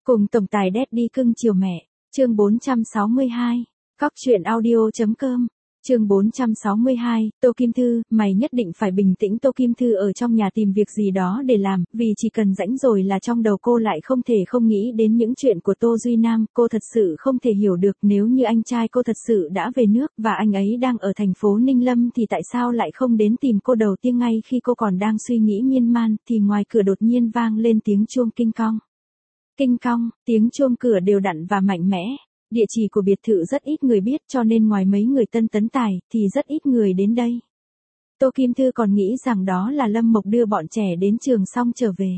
Cùng tổng tài Daddy cưng chiều mẹ, chương 462, Cóc truyện audio.com, chương 462, Tô Kim Thư, mày nhất định phải bình tĩnh. Tô Kim Thư ở trong nhà tìm việc gì đó để làm, vì chỉ cần rảnh rồi là trong đầu cô lại không thể không nghĩ đến những chuyện của Tô Duy Nam. Cô thật sự không thể hiểu được, nếu như anh trai cô thật sự đã về nước và anh ấy đang ở thành phố Ninh Lâm thì tại sao lại không đến tìm cô. Đầu tiên ngay khi cô còn đang suy nghĩ miên man thì ngoài cửa đột nhiên vang lên tiếng chuông kinh cong. Kinh cong, tiếng chuông cửa đều đặn và mạnh mẽ. Địa chỉ của biệt thự rất ít người biết, cho nên ngoài mấy người tân tấn tài thì rất ít người đến đây. Tô Kim Thư còn nghĩ rằng đó là Lâm Mộc đưa bọn trẻ đến trường xong trở về.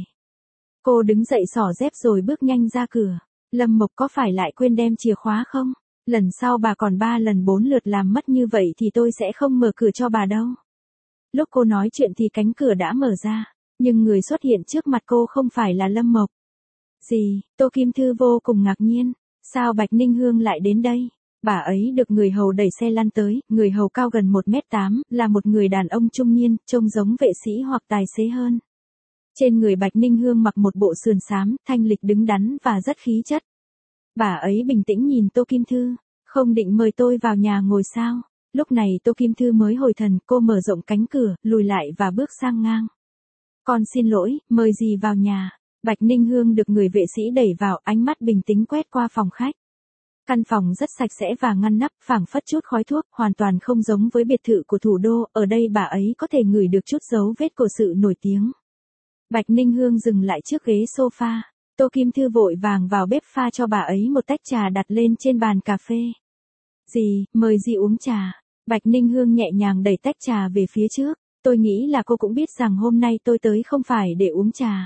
Cô đứng dậy xỏ dép rồi bước nhanh ra cửa. Lâm Mộc có phải lại quên đem chìa khóa không? Lần sau bà còn 3 lần 4 lượt làm mất như vậy thì tôi sẽ không mở cửa cho bà đâu. Lúc cô nói chuyện thì cánh cửa đã mở ra, nhưng người xuất hiện trước mặt cô không phải là Lâm Mộc. Gì? Tô Kim Thư vô cùng ngạc nhiên. Sao Bạch Ninh Hương lại đến đây? Bà ấy được người hầu đẩy xe lăn tới, người hầu cao gần 1m8, là một người đàn ông trung niên, trông giống vệ sĩ hoặc tài xế hơn. Trên người Bạch Ninh Hương mặc một bộ sườn xám, thanh lịch đứng đắn và rất khí chất. Bà ấy bình tĩnh nhìn Tô Kim Thư, không định mời tôi vào nhà ngồi sao? Lúc này Tô Kim Thư mới hồi thần, cô mở rộng cánh cửa, lùi lại và bước sang ngang. Con xin lỗi, mời gì vào nhà? Bạch Ninh Hương được người vệ sĩ đẩy vào, ánh mắt bình tĩnh quét qua phòng khách. Căn phòng rất sạch sẽ và ngăn nắp, phảng phất chút khói thuốc, hoàn toàn không giống với biệt thự của thủ đô. Ở đây bà ấy có thể ngửi được chút dấu vết của sự nổi tiếng. Bạch Ninh Hương dừng lại trước ghế sofa. Tô Kim Thư vội vàng vào bếp pha cho bà ấy một tách trà đặt lên trên bàn cà phê. Gì, mời gì uống trà? Bạch Ninh Hương nhẹ nhàng đẩy tách trà về phía trước. Tôi nghĩ là cô cũng biết rằng hôm nay tôi tới không phải để uống trà.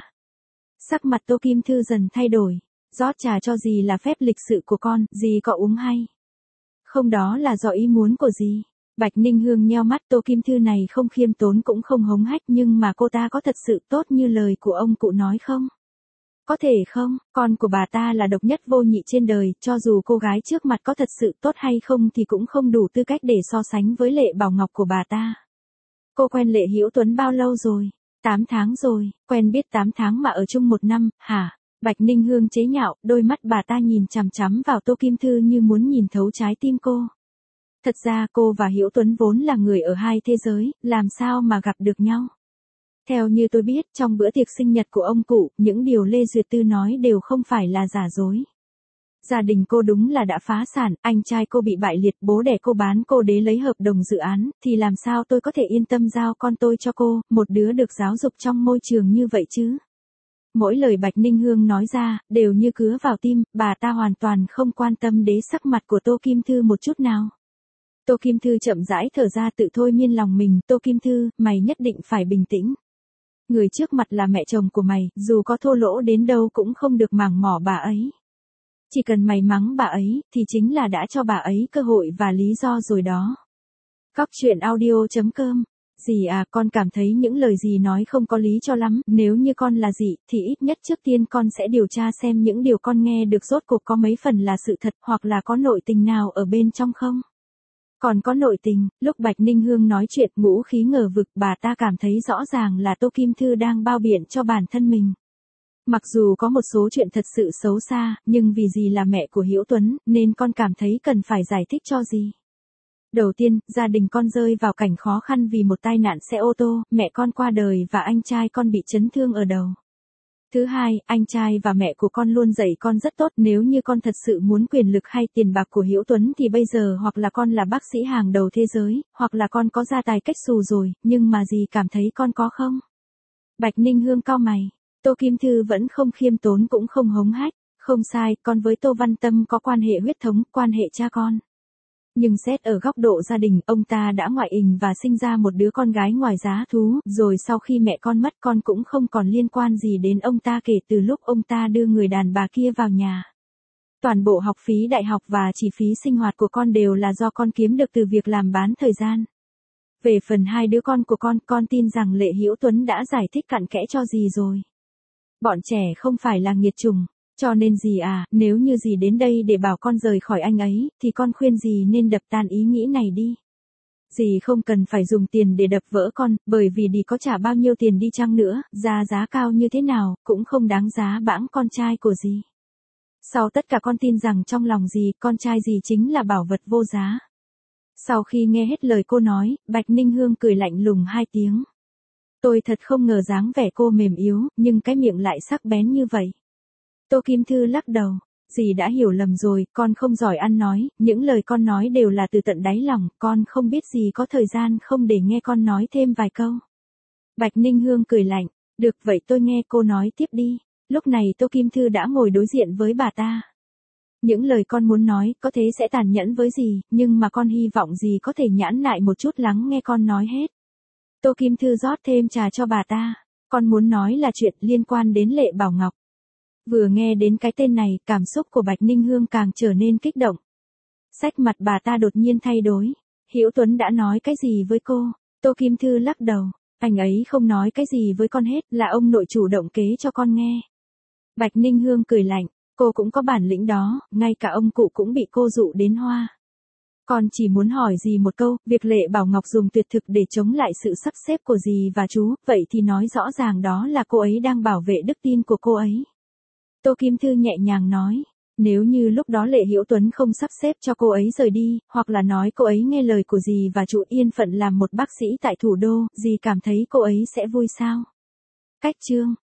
Sắc mặt Tô Kim Thư dần thay đổi. Rót trà cho dì là phép lịch sự của con, dì có uống hay? Không, đó là do ý muốn của dì. Bạch Ninh Hương nheo mắt. Tô Kim Thư này không khiêm tốn cũng không hống hách, nhưng mà cô ta có thật sự tốt như lời của ông cụ nói không? Có thể không, con của bà ta là độc nhất vô nhị trên đời, cho dù cô gái trước mặt có thật sự tốt hay không thì cũng không đủ tư cách để so sánh với Lệ Bảo Ngọc của bà ta. Cô quen Lệ Hữu Tuấn bao lâu rồi? 8 tháng rồi. Quen biết 8 tháng mà ở chung 1 năm, hả? Bạch Ninh Hương chế nhạo, đôi mắt bà ta nhìn chằm chằm vào Tô Kim Thư như muốn nhìn thấu trái tim cô. Thật ra cô và Hữu Tuấn vốn là người ở hai thế giới, làm sao mà gặp được nhau? Theo như tôi biết, trong bữa tiệc sinh nhật của ông cụ, những điều Lê Duyệt Tư nói đều không phải là giả dối. Gia đình cô đúng là đã phá sản, anh trai cô bị bại liệt, bố đẻ cô bán cô đế lấy hợp đồng dự án, thì làm sao tôi có thể yên tâm giao con tôi cho cô, một đứa được giáo dục trong môi trường như vậy chứ? Mỗi lời Bạch Ninh Hương nói ra, đều như cứa vào tim, bà ta hoàn toàn không quan tâm đến sắc mặt của Tô Kim Thư một chút nào. Tô Kim Thư chậm rãi thở ra tự thôi miên lòng mình. Tô Kim Thư, mày nhất định phải bình tĩnh. Người trước mặt là mẹ chồng của mày, dù có thô lỗ đến đâu cũng không được mảng mỏ bà ấy. Chỉ cần mày mắng bà ấy, thì chính là đã cho bà ấy cơ hội và lý do rồi đó. Cóc truyện audio.com. Dì à, con cảm thấy những lời dì nói không có lý cho lắm, nếu như con là dì, thì ít nhất trước tiên con sẽ điều tra xem những điều con nghe được rốt cuộc có mấy phần là sự thật, hoặc là có nội tình nào ở bên trong không? Còn có nội tình. Lúc Bạch Ninh Hương nói chuyện ngũ khí ngờ vực, bà ta cảm thấy rõ ràng là Tô Kim Thư đang bao biện cho bản thân mình. Mặc dù có một số chuyện thật sự xấu xa, nhưng vì dì là mẹ của Hữu Tuấn, nên con cảm thấy cần phải giải thích cho dì. Đầu tiên, gia đình con rơi vào cảnh khó khăn vì một tai nạn xe ô tô, mẹ con qua đời và anh trai con bị chấn thương ở đầu. Thứ hai, anh trai và mẹ của con luôn dạy con rất tốt, nếu như con thật sự muốn quyền lực hay tiền bạc của Hữu Tuấn thì bây giờ hoặc là con là bác sĩ hàng đầu thế giới, hoặc là con có gia tài cách xù rồi, nhưng mà dì cảm thấy con có không? Bạch Ninh Hương cau mày. Tô Kim Thư vẫn không khiêm tốn cũng không hống hách. Không sai, con với Tô Văn Tâm có quan hệ huyết thống, quan hệ cha con. Nhưng xét ở góc độ gia đình, ông ta đã ngoại tình và sinh ra một đứa con gái ngoài giá thú, rồi sau khi mẹ con mất con cũng không còn liên quan gì đến ông ta kể từ lúc ông ta đưa người đàn bà kia vào nhà. Toàn bộ học phí đại học và chi phí sinh hoạt của con đều là do con kiếm được từ việc làm bán thời gian. Về phần 2 đứa con của con tin rằng Lệ Hữu Tuấn đã giải thích cặn kẽ cho dì rồi. Bọn trẻ không phải là nghiệt chủng. Cho nên dì à, nếu như dì đến đây để bảo con rời khỏi anh ấy, thì con khuyên dì nên đập tan ý nghĩ này đi. Dì không cần phải dùng tiền để đập vỡ con, bởi vì đi có trả bao nhiêu tiền đi chăng nữa, giá cao như thế nào, cũng không đáng giá bãng con trai của dì. Sau tất cả con tin rằng trong lòng dì, con trai dì chính là bảo vật vô giá. Sau khi nghe hết lời cô nói, Bạch Ninh Hương cười lạnh lùng 2 tiếng. Tôi thật không ngờ dáng vẻ cô mềm yếu, nhưng cái miệng lại sắc bén như vậy. Tô Kim Thư lắc đầu. Dì đã hiểu lầm rồi, con không giỏi ăn nói, những lời con nói đều là từ tận đáy lòng, con không biết dì có thời gian không để nghe con nói thêm vài câu. Bạch Ninh Hương cười lạnh. Được vậy tôi nghe cô nói tiếp đi. Lúc này Tô Kim Thư đã ngồi đối diện với bà ta. Những lời con muốn nói có thể sẽ tàn nhẫn với dì, nhưng mà con hy vọng dì có thể nhãn lại một chút lắng nghe con nói hết. Tô Kim Thư rót thêm trà cho bà ta. Con muốn nói là chuyện liên quan đến Lệ Bảo Ngọc. Vừa nghe đến cái tên này, cảm xúc của Bạch Ninh Hương càng trở nên kích động. Sắc mặt bà ta đột nhiên thay đổi. Hữu Tuấn đã nói cái gì với cô? Tô Kim Thư lắc đầu. Anh ấy không nói cái gì với con hết, là ông nội chủ động kế cho con nghe. Bạch Ninh Hương cười lạnh. Cô cũng có bản lĩnh đó, ngay cả ông cụ cũng bị cô dụ đến hoa. Con chỉ muốn hỏi dì một câu, việc Lệ Bảo Ngọc dùng tuyệt thực để chống lại sự sắp xếp của dì và chú, vậy thì nói rõ ràng đó là cô ấy đang bảo vệ đức tin của cô ấy. Tô Kim Thư nhẹ nhàng nói, nếu như lúc đó Lệ Hữu Tuấn không sắp xếp cho cô ấy rời đi, hoặc là nói cô ấy nghe lời của dì và chú yên phận làm một bác sĩ tại thủ đô, dì cảm thấy cô ấy sẽ vui sao? Cách chương